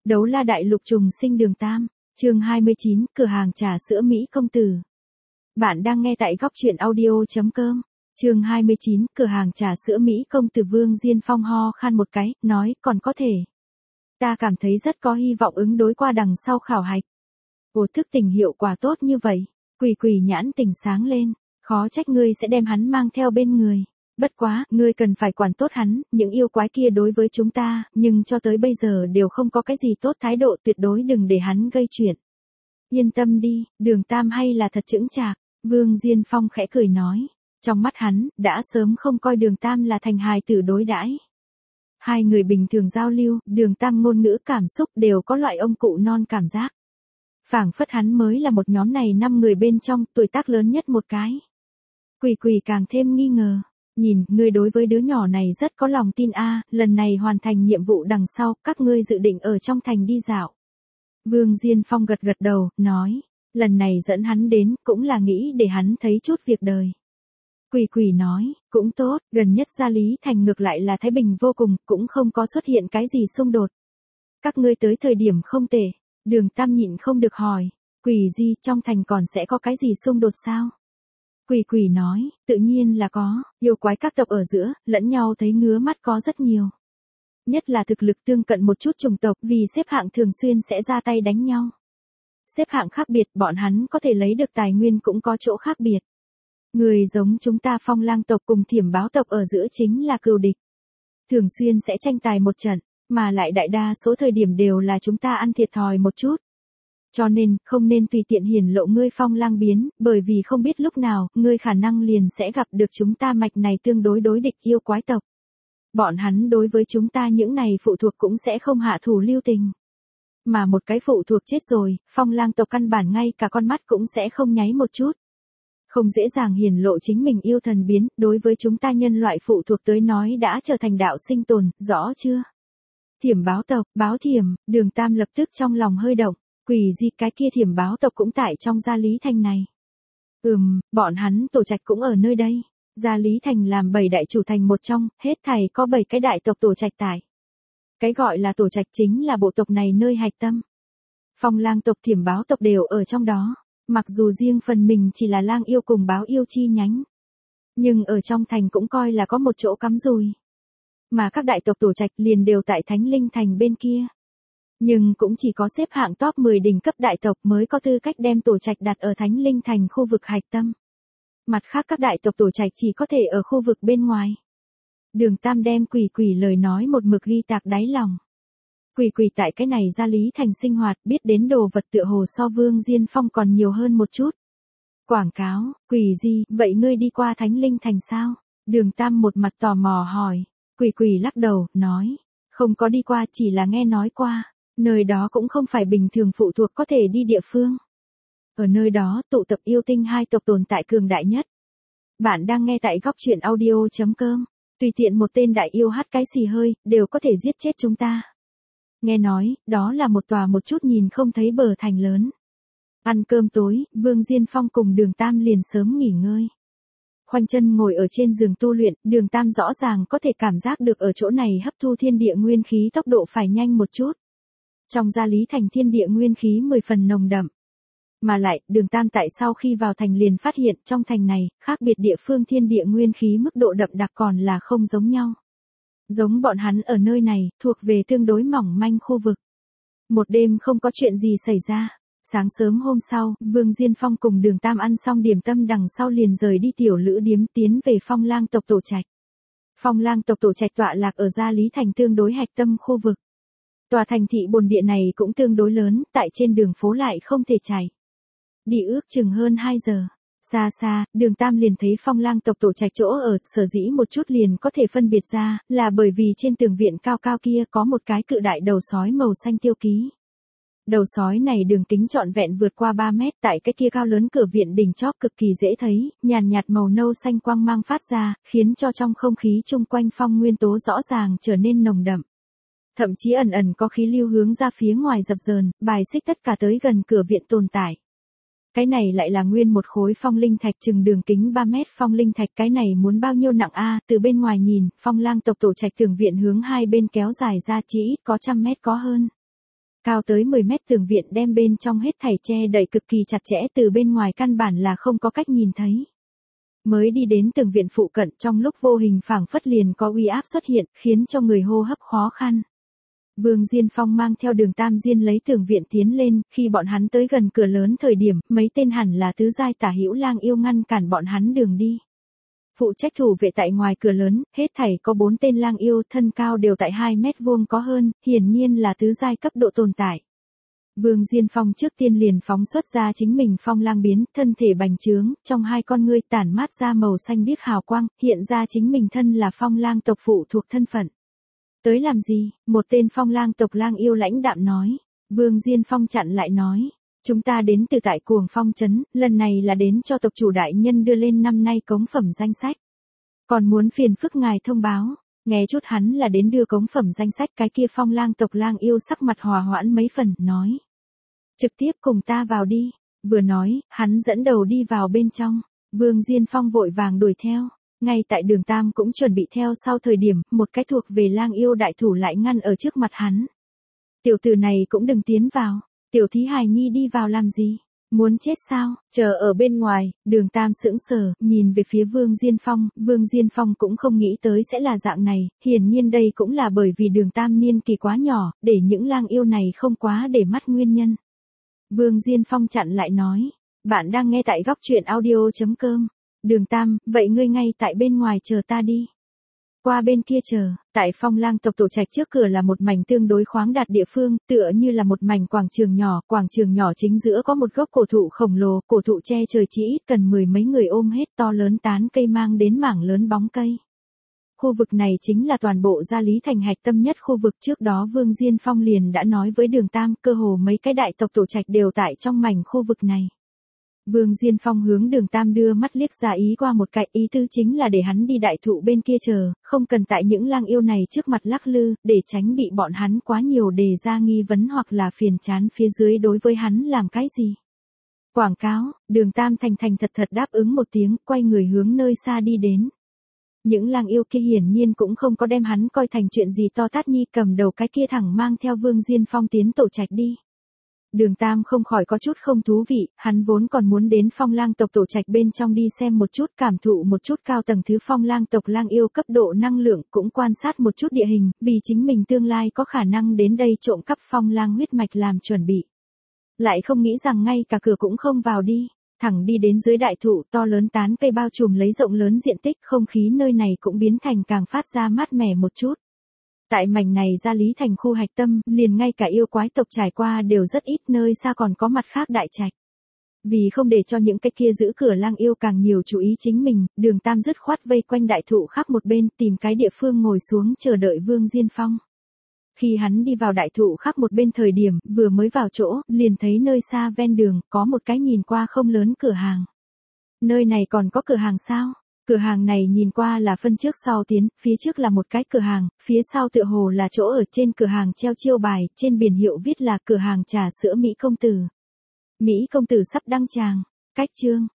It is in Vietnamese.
Đấu la đại lục trùng sinh đường Tam, chương 29, cửa hàng trà sữa Mỹ công tử. Bạn đang nghe tại góc truyện audio.com. Chương 29, cửa hàng trà sữa Mỹ công tử. Vương Diên Phong ho khan một cái, nói, còn có thể. Ta cảm thấy rất có hy vọng ứng đối qua đằng sau khảo hạch. Ồ, thức tỉnh hiệu quả tốt như vậy. Quỳ quỳ nhãn tỉnh sáng lên, khó trách ngươi sẽ đem hắn mang theo bên người. Bất quá, ngươi cần phải quản tốt hắn, những yêu quái kia đối với chúng ta, nhưng cho tới bây giờ đều không có cái gì tốt, thái độ tuyệt đối đừng để hắn gây chuyện. Yên tâm đi, đường Tam hay là thật chững chạc, Vương Diên Phong khẽ cười nói. Trong mắt hắn, đã sớm không coi đường Tam là thành hài tử đối đãi. Hai người bình thường giao lưu, đường Tam ngôn ngữ cảm xúc đều có loại ông cụ non cảm giác. Phảng phất hắn mới là một nhóm này 5 người bên trong, tuổi tác lớn nhất một cái. Quỳ quỳ càng thêm nghi ngờ. Nhìn, ngươi đối với đứa nhỏ này rất có lòng tin a, lần này hoàn thành nhiệm vụ đằng sau, các ngươi dự định ở trong thành đi dạo. Vương Diên Phong gật gật đầu, nói, lần này dẫn hắn đến, cũng là nghĩ để hắn thấy chút việc đời. Quỳ quỳ nói, cũng tốt, gần nhất Gia Lý Thành ngược lại là thái bình vô cùng, cũng không có xuất hiện cái gì xung đột. Các ngươi tới thời điểm không tệ, đường Tam nhịn không được hỏi, quỳ di trong thành còn sẽ có cái gì xung đột sao? Quỳ quỳ nói, tự nhiên là có, yêu quái các tộc ở giữa, lẫn nhau thấy ngứa mắt có rất nhiều. Nhất là thực lực tương cận một chút chủng tộc vì xếp hạng thường xuyên sẽ ra tay đánh nhau. Xếp hạng khác biệt bọn hắn có thể lấy được tài nguyên cũng có chỗ khác biệt. Người giống chúng ta Phong Lang tộc cùng Thiểm Báo tộc ở giữa chính là cừu địch. Thường xuyên sẽ tranh tài một trận, mà lại đại đa số thời điểm đều là chúng ta ăn thiệt thòi một chút. Cho nên, không nên tùy tiện hiển lộ ngươi Phong Lang biến, bởi vì không biết lúc nào, ngươi khả năng liền sẽ gặp được chúng ta mạch này tương đối đối địch yêu quái tộc. Bọn hắn đối với chúng ta những này phụ thuộc cũng sẽ không hạ thủ lưu tình. Mà một cái phụ thuộc chết rồi, Phong Lang tộc căn bản ngay cả con mắt cũng sẽ không nháy một chút. Không dễ dàng hiển lộ chính mình yêu thần biến, đối với chúng ta nhân loại phụ thuộc tới nói đã trở thành đạo sinh tồn, rõ chưa? Thiểm Báo tộc, Báo Thiểm, đường Tam lập tức trong lòng hơi động. Quỷ gì cái kia Thiểm Báo tộc cũng tại trong Gia Lý Thành này. Bọn hắn tổ trạch cũng ở nơi đây. Gia Lý Thành làm 7 đại chủ thành một trong, hết thảy có 7 cái đại tộc tổ trạch tại. Cái gọi là tổ trạch chính là bộ tộc này nơi hạch tâm. Phong Lang tộc Thiểm Báo tộc đều ở trong đó. Mặc dù riêng phần mình chỉ là lang yêu cùng báo yêu chi nhánh. Nhưng ở trong thành cũng coi là có một chỗ cắm rùi. Mà các đại tộc tổ trạch liền đều tại Thánh Linh Thành bên kia. Nhưng cũng chỉ có xếp hạng top 10 đỉnh cấp đại tộc mới có tư cách đem tổ trạch đặt ở Thánh Linh Thành khu vực hạch tâm. Mặt khác các đại tộc tổ trạch chỉ có thể ở khu vực bên ngoài. Đường Tam đem quỳ quỳ lời nói một mực ghi tạc đáy lòng. Quỳ quỳ tại cái này Gia Lý Thành sinh hoạt biết đến đồ vật tựa hồ so Vương Diên Phong còn nhiều hơn một chút. Quảng cáo, quỳ gì, vậy ngươi đi qua Thánh Linh Thành sao? Đường Tam một mặt tò mò hỏi. Quỳ quỳ lắc đầu, nói. Không có đi qua chỉ là nghe nói qua. Nơi đó cũng không phải bình thường phụ thuộc có thể đi địa phương. Ở nơi đó tụ tập yêu tinh hai tộc tồn tại cường đại nhất. Bạn đang nghe tại góc truyện audio.com. Tùy tiện một tên đại yêu hát cái xì hơi, đều có thể giết chết chúng ta. Nghe nói, đó là một tòa một chút nhìn không thấy bờ thành lớn. Ăn cơm tối, Vương Diên Phong cùng đường Tam liền sớm nghỉ ngơi. Khoanh chân ngồi ở trên giường tu luyện, đường Tam rõ ràng có thể cảm giác được ở chỗ này hấp thu thiên địa nguyên khí tốc độ phải nhanh một chút. Trong Gia Lý Thành thiên địa nguyên khí 10 phần nồng đậm. Mà lại, đường Tam tại sau khi vào thành liền phát hiện trong thành này, khác biệt địa phương thiên địa nguyên khí mức độ đậm đặc còn là không giống nhau. Giống bọn hắn ở nơi này, thuộc về tương đối mỏng manh khu vực. Một đêm không có chuyện gì xảy ra. Sáng sớm hôm sau, Vương Diên Phong cùng đường Tam ăn xong điểm tâm đằng sau liền rời đi tiểu lữ điếm tiến về Phong Lang tộc tổ trạch. Phong Lang tộc tổ trạch tọa lạc ở Gia Lý Thành tương đối hạch tâm khu vực. Tòa thành thị bồn địa này cũng tương đối lớn, tại trên đường phố lại không thể chạy. Đi ước chừng hơn 2 giờ. Xa xa, đường Tam liền thấy Phong Lang tộc tổ trạch chỗ ở, sở dĩ một chút liền có thể phân biệt ra, là bởi vì trên tường viện cao cao kia có một cái cự đại đầu sói màu xanh tiêu ký. Đầu sói này đường kính trọn vẹn vượt qua 3 mét, tại cái kia cao lớn cửa viện đỉnh chóp cực kỳ dễ thấy, nhàn nhạt màu nâu xanh quang mang phát ra, khiến cho trong không khí chung quanh phong nguyên tố rõ ràng trở nên nồng đậm. Thậm chí ẩn ẩn có khí lưu hướng ra phía ngoài dập dờn, bài xích tất cả tới gần cửa viện tồn tại. Cái này lại là nguyên một khối phong linh thạch chừng đường kính 3 mét phong linh thạch, cái này muốn bao nhiêu nặng a? Từ bên ngoài nhìn, Phong Lang tộc tổ trạch tường viện hướng hai bên kéo dài ra chỉ ít có 100 mét có hơn. cao tới 10 mét tường viện đem bên trong hết thảy che đậy cực kỳ chặt chẽ, từ bên ngoài căn bản là không có cách nhìn thấy. Mới đi đến tường viện phụ cận, trong lúc vô hình phảng phất liền có uy áp xuất hiện, khiến cho người hô hấp khó khăn. Vương Diên Phong mang theo Đường Tam Diên lấy tường viện tiến lên, khi bọn hắn tới gần cửa lớn thời điểm, mấy tên hẳn là tứ giai tả hữu lang yêu ngăn cản bọn hắn đường đi. Phụ trách thủ vệ tại ngoài cửa lớn, hết thảy có 4 tên lang yêu, thân cao đều tại 2 mét vuông có hơn, hiển nhiên là tứ giai cấp độ tồn tại. Vương Diên Phong trước tiên liền phóng xuất ra chính mình phong lang biến, thân thể bành trướng, trong hai con ngươi tản mát ra màu xanh biếc hào quang, hiện ra chính mình thân là phong lang tộc phụ thuộc thân phận. Tới làm gì? Một tên phong lang tộc lang yêu lãnh đạm nói. Vương Diên Phong chặn lại nói. Chúng ta đến từ tại Cuồng Phong Trấn, lần này là đến cho tộc chủ đại nhân đưa lên năm nay cống phẩm danh sách. Còn muốn phiền phức ngài thông báo. Nghe chút hắn là đến đưa cống phẩm danh sách, cái kia phong lang tộc lang yêu sắc mặt hòa hoãn mấy phần, nói. Trực tiếp cùng ta vào đi. Vừa nói, hắn dẫn đầu đi vào bên trong. Vương Diên Phong vội vàng đuổi theo. Ngay tại Đường Tam cũng chuẩn bị theo sau thời điểm, một cái thuộc về lang yêu đại thủ lại ngăn ở trước mặt hắn. Tiểu tử này cũng đừng tiến vào. Tiểu thí hài nhi đi vào làm gì? Muốn chết sao? Chờ ở bên ngoài. Đường Tam sững sờ, nhìn về phía Vương Diên Phong. Vương Diên Phong cũng không nghĩ tới sẽ là dạng này. Hiển nhiên đây cũng là bởi vì Đường Tam niên kỳ quá nhỏ, để những lang yêu này không quá để mắt nguyên nhân. Vương Diên Phong chặn lại nói. Bạn đang nghe tại góc truyện audio.com. Đường Tam, vậy ngươi ngay tại bên ngoài chờ ta đi. Qua bên kia chờ, tại phong lang tộc tổ trạch trước cửa là một mảnh tương đối khoáng đạt địa phương, tựa như là một mảnh quảng trường nhỏ chính giữa có một gốc cổ thụ khổng lồ, cổ thụ che trời chỉ ít cần 10 mấy người ôm hết, to lớn tán cây mang đến mảng lớn bóng cây. Khu vực này chính là toàn bộ Gia Lý Thành hạch tâm nhất khu vực, trước đó Vương Diên Phong liền đã nói với Đường Tam, cơ hồ mấy cái đại tộc tổ trạch đều tại trong mảnh khu vực này. Vương Diên Phong hướng Đường Tam đưa mắt liếc ra ý qua một cái, ý tư chính là để hắn đi đại thụ bên kia chờ, không cần tại những lang yêu này trước mặt lắc lư, để tránh bị bọn hắn quá nhiều đề ra nghi vấn hoặc là phiền chán phía dưới đối với hắn làm cái gì. Quảng cáo, Đường Tam thành thật đáp ứng một tiếng, quay người hướng nơi xa đi đến. Những lang yêu kia hiển nhiên cũng không có đem hắn coi thành chuyện gì to tát nhi, cầm đầu cái kia thẳng mang theo Vương Diên Phong tiến tổ trạch đi. Đường Tam không khỏi có chút không thú vị, hắn vốn còn muốn đến phong lang tộc tổ trạch bên trong đi xem một chút, cảm thụ một chút cao tầng thứ phong lang tộc lang yêu cấp độ năng lượng, cũng quan sát một chút địa hình, vì chính mình tương lai có khả năng đến đây trộm cắp phong lang huyết mạch làm chuẩn bị. Lại không nghĩ rằng ngay cả cửa cũng không vào đi, thẳng đi đến dưới đại thụ, to lớn tán cây bao trùm lấy rộng lớn diện tích, không khí nơi này cũng biến thành càng phát ra mát mẻ một chút. Tại mảnh này Gia Lý Thành khu hạch tâm, liền ngay cả yêu quái tộc trải qua đều rất ít, nơi xa còn có mặt khác đại trạch. Vì không để cho những cái kia giữ cửa lang yêu càng nhiều chú ý chính mình, Đường Tam dứt khoát vây quanh đại thụ khác một bên, tìm cái địa phương ngồi xuống chờ đợi Vương Diên Phong. Khi hắn đi vào đại thụ khác một bên thời điểm, vừa mới vào chỗ, liền thấy nơi xa ven đường, có một cái nhìn qua không lớn cửa hàng. Nơi này còn có cửa hàng sao? Cửa hàng này nhìn qua là phân trước sau tiến, phía trước là một cái cửa hàng, phía sau tựa hồ là chỗ ở, trên cửa hàng treo chiêu bài, trên biển hiệu viết là cửa hàng trà sữa Mỹ công tử. Mỹ công tử sắp đăng tràng. Cách chương.